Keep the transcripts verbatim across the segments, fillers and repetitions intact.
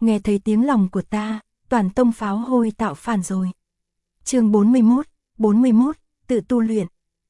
nghe thấy tiếng lòng của ta, toàn tông pháo hôi tạo phản rồi. Chương bốn mươi mốt, bốn mươi mốt, tự tu luyện.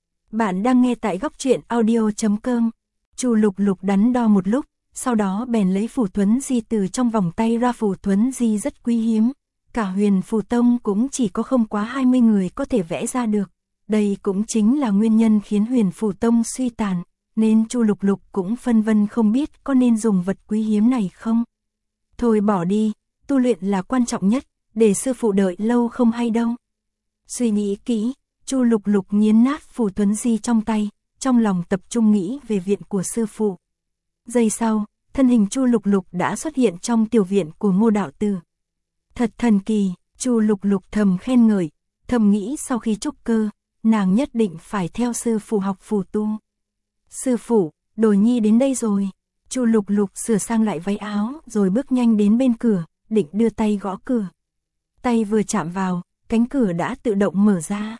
Bạn đang nghe tại góc truyện audio chấm com. Chu Lục Lục đắn đo một lúc, sau đó bèn lấy phù thuấn di từ trong vòng tay ra. Phù thuấn di rất quý hiếm, cả Huyền Phù Tông cũng chỉ có không quá hai mươi người có thể vẽ ra được. Đây cũng chính là nguyên nhân khiến Huyền Phù Tông suy tàn, nên Chu Lục Lục cũng phân vân không biết có nên dùng vật quý hiếm này không. Thôi bỏ đi, tu luyện là quan trọng nhất, để sư phụ đợi lâu không hay đâu. Suy nghĩ kỹ, Chu Lục Lục nghiến nát phù thuấn di trong tay, trong lòng tập trung nghĩ về viện của sư phụ. Giây sau, thân hình Chu Lục Lục đã xuất hiện trong tiểu viện của Ngô đạo tử. Thật thần kỳ, Chu Lục Lục thầm khen ngợi, thầm nghĩ sau khi trúc cơ, nàng nhất định phải theo sư phụ học phù tu. Sư phụ, Đồ Nhi đến đây rồi. Chu Lục Lục sửa sang lại váy áo rồi bước nhanh đến bên cửa, định đưa tay gõ cửa. Tay vừa chạm vào, cánh cửa đã tự động mở ra.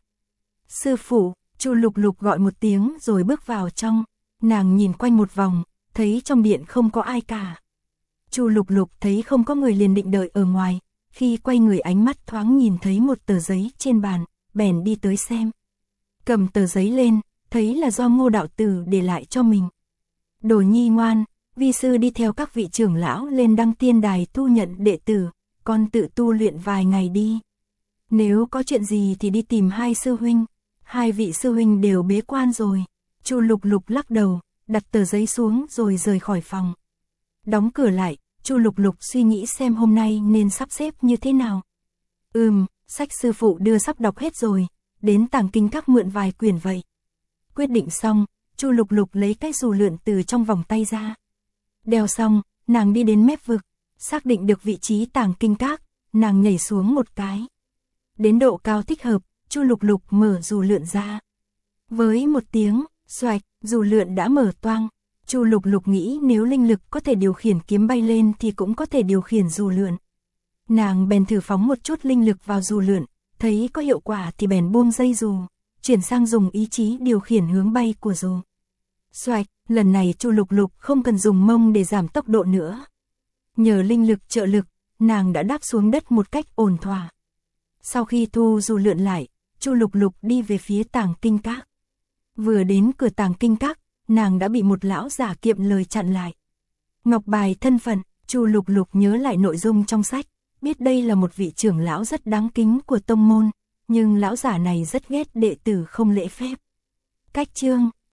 Sư phụ, Chu Lục Lục gọi một tiếng rồi bước vào trong. Nàng nhìn quanh một vòng, thấy trong điện không có ai cả. Chu Lục Lục thấy không có người liền định đợi ở ngoài. Khi quay người ánh mắt thoáng nhìn thấy một tờ giấy trên bàn, bèn đi tới xem. Cầm tờ giấy lên, thấy là do Ngô đạo tử để lại cho mình. Đồ Nhi ngoan, vi sư đi theo các vị trưởng lão lên Đăng Tiên Đài thu nhận đệ tử, con tự tu luyện vài ngày đi. Nếu có chuyện gì thì đi tìm hai sư huynh, hai vị sư huynh đều bế quan rồi. Chu Lục Lục lắc đầu, đặt tờ giấy xuống rồi rời khỏi phòng. Đóng cửa lại, Chu Lục Lục suy nghĩ xem hôm nay nên sắp xếp như thế nào. Ừm, sách sư phụ đưa sắp đọc hết rồi, đến Tàng Kinh Các mượn vài quyển vậy. Quyết định xong, Chu Lục Lục lấy cái dù lượn từ trong vòng tay ra. Đeo xong, nàng đi đến mép vực, xác định được vị trí Tàng Kinh Các, nàng nhảy xuống một cái. Đến độ cao thích hợp, Chu Lục Lục mở dù lượn ra. Với một tiếng, xoạch, dù lượn đã mở toang. Chu Lục Lục nghĩ nếu linh lực có thể điều khiển kiếm bay lên thì cũng có thể điều khiển dù lượn. Nàng bèn thử phóng một chút linh lực vào dù lượn, thấy có hiệu quả thì bèn buông dây dù, chuyển sang dùng ý chí điều khiển hướng bay của dù. Xoạch, lần này Chu Lục Lục không cần dùng mông để giảm tốc độ nữa. Nhờ linh lực trợ lực, nàng đã đáp xuống đất một cách ổn thỏa. Sau khi thu dù lượn lại, Chu Lục Lục đi về phía Tàng Kinh Các. Vừa đến cửa Tàng Kinh Các, nàng đã bị một lão giả kiệm lời chặn lại. Ngọc bài thân phận, Chu Lục Lục nhớ lại nội dung trong sách, biết đây là một vị trưởng lão rất đáng kính của tông môn, nhưng lão giả này rất ghét đệ tử không lễ phép. Cách chương